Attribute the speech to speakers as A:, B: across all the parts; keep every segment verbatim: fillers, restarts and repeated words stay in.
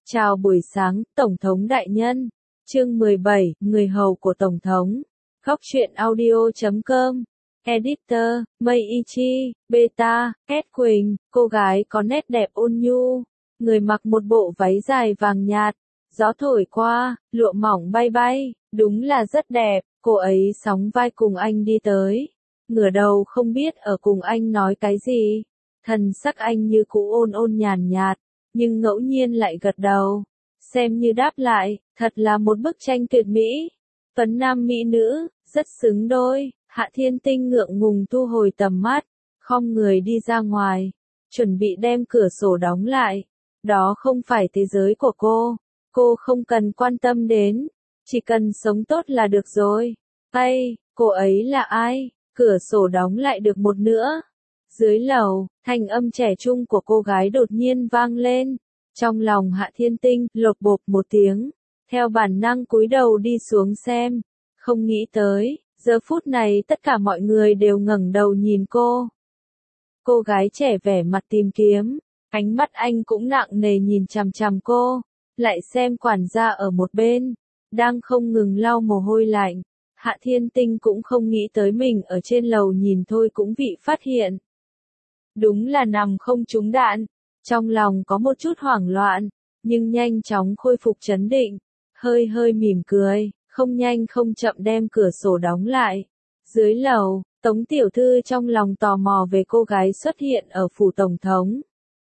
A: Chào buổi sáng, Tổng thống đại nhân. Chương mười bảy, Người hầu của Tổng thống. Góc truyện audio chấm com. Editor, Meiichi, Beta, Kết Quỳnh, cô gái có nét đẹp ôn nhu. Người mặc một bộ váy dài vàng nhạt. Gió thổi qua, lụa mỏng bay bay, đúng là rất đẹp. Cô ấy sóng vai cùng anh đi tới. Ngửa đầu không biết ở cùng anh nói cái gì. Thần sắc anh như cũ ôn ôn nhàn nhạt. Nhưng ngẫu nhiên lại gật đầu, xem như đáp lại, thật là một bức tranh tuyệt mỹ. Tuấn nam mỹ nữ, rất xứng đôi. Hạ Thiên Tinh ngượng ngùng thu hồi tầm mắt, khom người đi ra ngoài, chuẩn bị đem cửa sổ đóng lại. Đó không phải thế giới của cô, cô không cần quan tâm đến, chỉ cần sống tốt là được rồi. Ây, cô ấy là ai? Cửa sổ đóng lại được một nửa. Dưới lầu, thanh âm trẻ trung của cô gái đột nhiên vang lên. Trong lòng Hạ Thiên Tinh, lột bột một tiếng. Theo bản năng cúi đầu đi xuống xem. Không nghĩ tới, giờ phút này tất cả mọi người đều ngẩng đầu nhìn cô. Cô gái trẻ vẻ mặt tìm kiếm. Ánh mắt anh cũng nặng nề nhìn chằm chằm cô. Lại xem quản gia ở một bên. Đang không ngừng lau mồ hôi lạnh. Hạ Thiên Tinh cũng không nghĩ tới mình ở trên lầu nhìn thôi cũng bị phát hiện. Đúng là nằm không trúng đạn, trong lòng có một chút hoảng loạn, nhưng nhanh chóng khôi phục trấn định, hơi hơi mỉm cười, không nhanh không chậm đem cửa sổ đóng lại. Dưới lầu, Tống tiểu thư trong lòng tò mò về cô gái xuất hiện ở phủ tổng thống.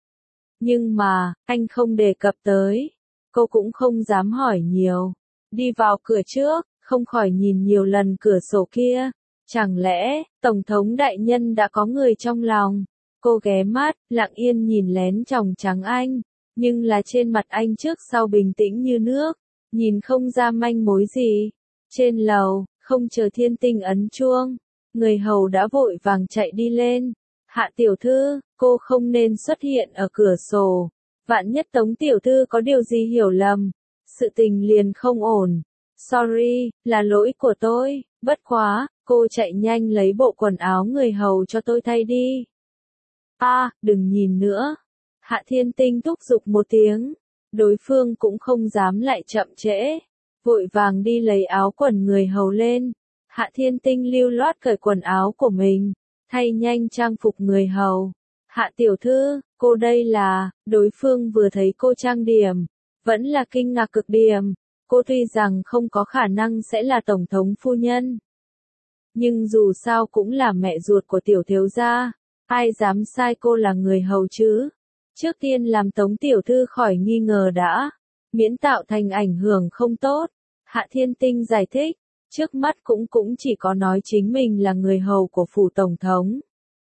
A: Nhưng mà, anh không đề cập tới, cô cũng không dám hỏi nhiều. Đi vào cửa trước, không khỏi nhìn nhiều lần cửa sổ kia, chẳng lẽ, tổng thống đại nhân đã có người trong lòng. Cô ghé mắt, lặng yên nhìn lén tròng trắng anh, nhưng là trên mặt anh trước sau bình tĩnh như nước, nhìn không ra manh mối gì. Trên lầu, không chờ Thiên Tinh ấn chuông, người hầu đã vội vàng chạy đi lên. Hạ tiểu thư, cô không nên xuất hiện ở cửa sổ, vạn nhất Tống tiểu thư có điều gì hiểu lầm, sự tình liền không ổn. Sorry, là lỗi của tôi, bất quá, cô chạy nhanh lấy bộ quần áo người hầu cho tôi thay đi. A, à, đừng nhìn nữa. Hạ Thiên Tinh thúc giục một tiếng. Đối phương cũng không dám lại chậm trễ. Vội vàng đi lấy áo quần người hầu lên. Hạ Thiên Tinh lưu loát cởi quần áo của mình. Thay nhanh trang phục người hầu. Hạ tiểu thư, cô đây là, đối phương vừa thấy cô trang điểm. Vẫn là kinh ngạc cực điểm. Cô tuy rằng không có khả năng sẽ là tổng thống phu nhân. Nhưng dù sao cũng là mẹ ruột của tiểu thiếu gia. Ai dám sai cô là người hầu chứ? Trước tiên làm Tống tiểu thư khỏi nghi ngờ đã, miễn tạo thành ảnh hưởng không tốt. Hạ Thiên Tinh giải thích, trước mắt cũng cũng chỉ có nói chính mình là người hầu của phủ tổng thống,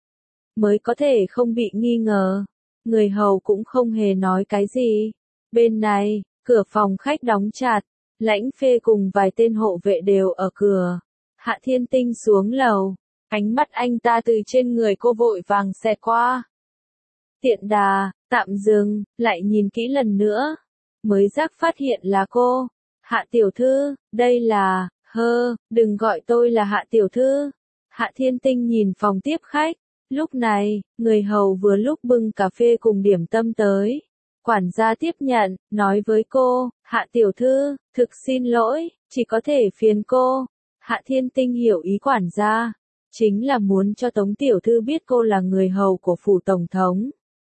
A: mới có thể không bị nghi ngờ. Người hầu cũng không hề nói cái gì. Bên này, cửa phòng khách đóng chặt, Lãnh Phê cùng vài tên hộ vệ đều ở cửa. Hạ Thiên Tinh xuống lầu. Ánh mắt anh ta từ trên người cô vội vàng xẹt qua. Tiện đà, tạm dừng, lại nhìn kỹ lần nữa. Mới giác phát hiện là cô. Hạ tiểu thư, đây là, hơ, đừng gọi tôi là Hạ tiểu thư. Hạ Thiên Tinh nhìn phòng tiếp khách. Lúc này, người hầu vừa lúc bưng cà phê cùng điểm tâm tới. Quản gia tiếp nhận, nói với cô, Hạ tiểu thư, thực xin lỗi, chỉ có thể phiền cô. Hạ Thiên Tinh hiểu ý quản gia. Chính là muốn cho Tống tiểu thư biết cô là người hầu của phủ tổng thống.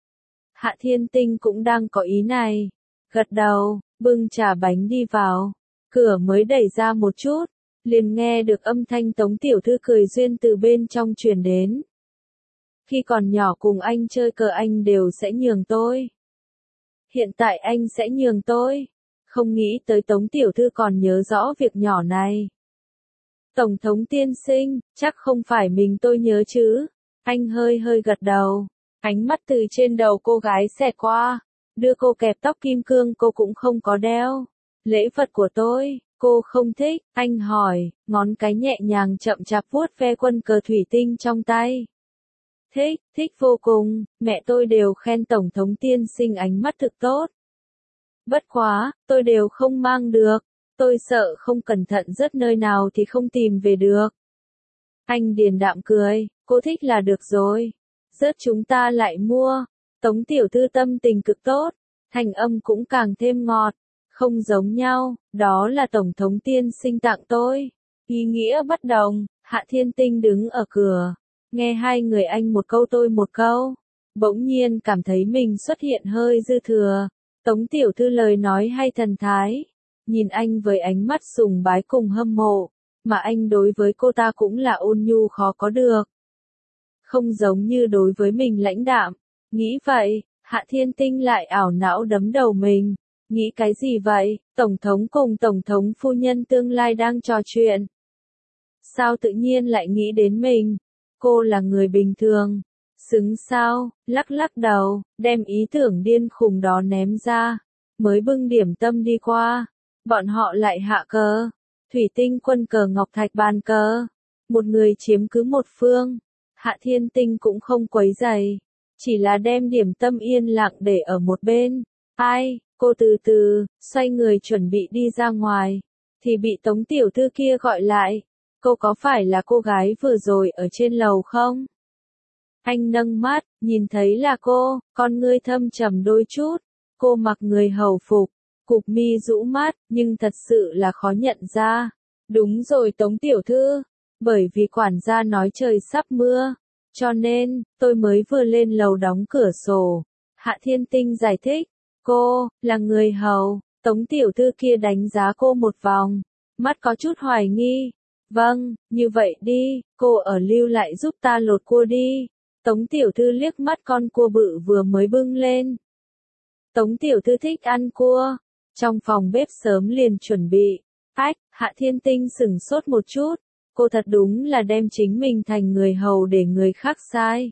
A: Hạ Thiên Tinh cũng đang có ý này. Gật đầu, bưng trà bánh đi vào. Cửa mới đẩy ra một chút, liền nghe được âm thanh Tống tiểu thư cười duyên từ bên trong truyền đến. Khi còn nhỏ cùng anh chơi cờ anh đều sẽ nhường tôi. Hiện tại anh sẽ nhường tôi. Không nghĩ tới Tống tiểu thư còn nhớ rõ việc nhỏ này. Tổng thống tiên sinh, chắc không phải mình tôi nhớ chứ. Anh hơi hơi gật đầu. Ánh mắt từ trên đầu cô gái xẹt qua. Đưa cô kẹp tóc kim cương cô cũng không có đeo. Lễ vật của tôi, cô không thích. Anh hỏi, ngón cái nhẹ nhàng chậm chạp vuốt ve quân cờ thủy tinh trong tay. Thích, thích vô cùng. Mẹ tôi đều khen tổng thống tiên sinh ánh mắt thực tốt. Bất quá, tôi đều không mang được. Tôi sợ không cẩn thận rớt nơi nào thì không tìm về được. Anh điềm đạm cười, cô thích là được rồi. Rớt chúng ta lại mua. Tống tiểu thư tâm tình cực tốt. thanh âm cũng càng thêm ngọt, không giống nhau, đó là Tổng thống tiên sinh tặng tôi. Ý nghĩa bất đồng, Hạ Thiên Tinh đứng ở cửa, nghe hai người anh một câu tôi một câu, bỗng nhiên cảm thấy mình xuất hiện hơi dư thừa. Tống tiểu thư lời nói hay thần thái, nhìn anh với ánh mắt sùng bái cùng hâm mộ, mà anh đối với cô ta cũng là ôn nhu khó có được. Không giống như đối với mình lãnh đạm, nghĩ vậy, Hạ Thiên Tinh lại ảo não đấm đầu mình. Nghĩ cái gì vậy, Tổng thống cùng Tổng thống phu nhân tương lai đang trò chuyện. Sao tự nhiên lại nghĩ đến mình? Cô là người bình thường. Xứng sao, lắc lắc đầu, đem ý tưởng điên khùng đó ném ra. Mới bưng điểm tâm đi qua. Bọn họ lại hạ cờ. Thủy tinh quân cờ ngọc thạch bàn cờ. Một người chiếm cứ một phương. Hạ Thiên Tinh cũng không quấy rầy. Chỉ là đem điểm tâm yên lặng để ở một bên. Ai? Cô từ từ, xoay người chuẩn bị đi ra ngoài, thì bị Tống tiểu thư kia gọi lại. Cô có phải là cô gái vừa rồi ở trên lầu không? Anh nâng mắt, nhìn thấy là cô, con ngươi thâm trầm đôi chút. Cô mặc người hầu phục, cụp mi rũ mắt, nhưng thật sự là khó nhận ra. Đúng rồi Tống tiểu thư, bởi vì quản gia nói trời sắp mưa, cho nên, tôi mới vừa lên lầu đóng cửa sổ. Hạ Thiên Tinh giải thích. Cô, là người hầu, Tống tiểu thư kia đánh giá cô một vòng, mắt có chút hoài nghi. Vâng, như vậy đi, cô ở lưu lại giúp ta lột cua đi. Tống tiểu thư liếc mắt con cua bự vừa mới bưng lên. Tống tiểu thư thích ăn cua, trong phòng bếp sớm liền chuẩn bị. Ách, Hạ Thiên Tinh sửng sốt một chút, cô thật đúng là đem chính mình thành người hầu để người khác sai.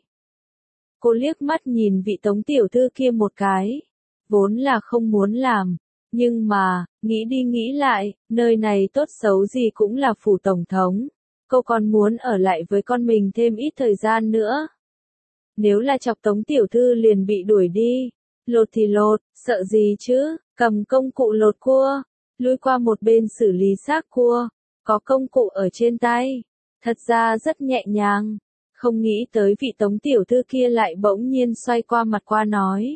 A: Cô liếc mắt nhìn vị Tống tiểu thư kia một cái. Vốn là không muốn làm, nhưng mà, nghĩ đi nghĩ lại, nơi này tốt xấu gì cũng là phủ tổng thống, cô còn muốn ở lại với con mình thêm ít thời gian nữa. Nếu là chọc Tống tiểu thư liền bị đuổi đi, lột thì lột, sợ gì chứ, cầm công cụ lột cua, lui qua một bên xử lý xác cua, có công cụ ở trên tay, thật ra rất nhẹ nhàng, không nghĩ tới vị Tống tiểu thư kia lại bỗng nhiên xoay qua mặt qua nói.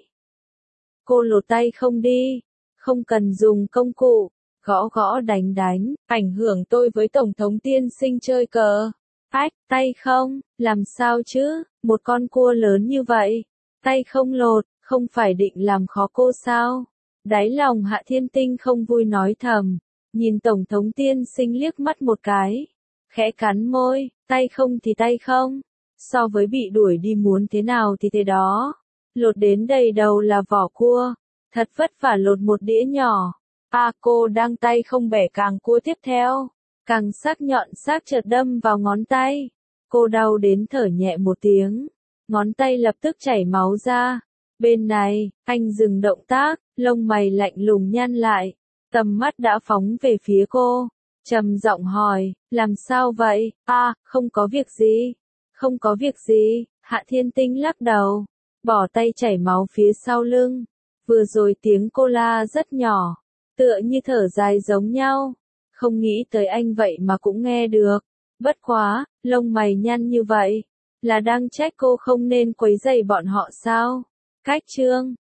A: Cô lột tay không đi, không cần dùng công cụ, gõ gõ đánh đánh, ảnh hưởng tôi với Tổng thống tiên sinh chơi cờ. Ách, tay không, làm sao chứ, một con cua lớn như vậy, tay không lột, không phải định làm khó cô sao? Đáy lòng Hạ Thiên Tinh không vui nói thầm, nhìn Tổng thống tiên sinh liếc mắt một cái, khẽ cắn môi, tay không thì tay không, so với bị đuổi đi muốn thế nào thì thế đó. Lột đến đầy đầu là vỏ cua, thật vất vả lột một đĩa nhỏ. À cô đang tay không bẻ càng cua tiếp theo, càng sắc nhọn sắc chợt đâm vào ngón tay. Cô đau đến thở nhẹ một tiếng, ngón tay lập tức chảy máu ra. Bên này, anh dừng động tác, lông mày lạnh lùng nhăn lại, tầm mắt đã phóng về phía cô, trầm giọng hỏi, làm sao vậy? À, không có việc gì, không có việc gì. Hạ Thiên Tinh lắc đầu. Bỏ tay chảy máu phía sau lưng. Vừa rồi tiếng cô la rất nhỏ, tựa như thở dài giống nhau. Không nghĩ tới anh vậy mà cũng nghe được. Bất quá, lông mày nhăn như vậy, là đang trách cô không nên quấy rầy bọn họ sao? Cách chương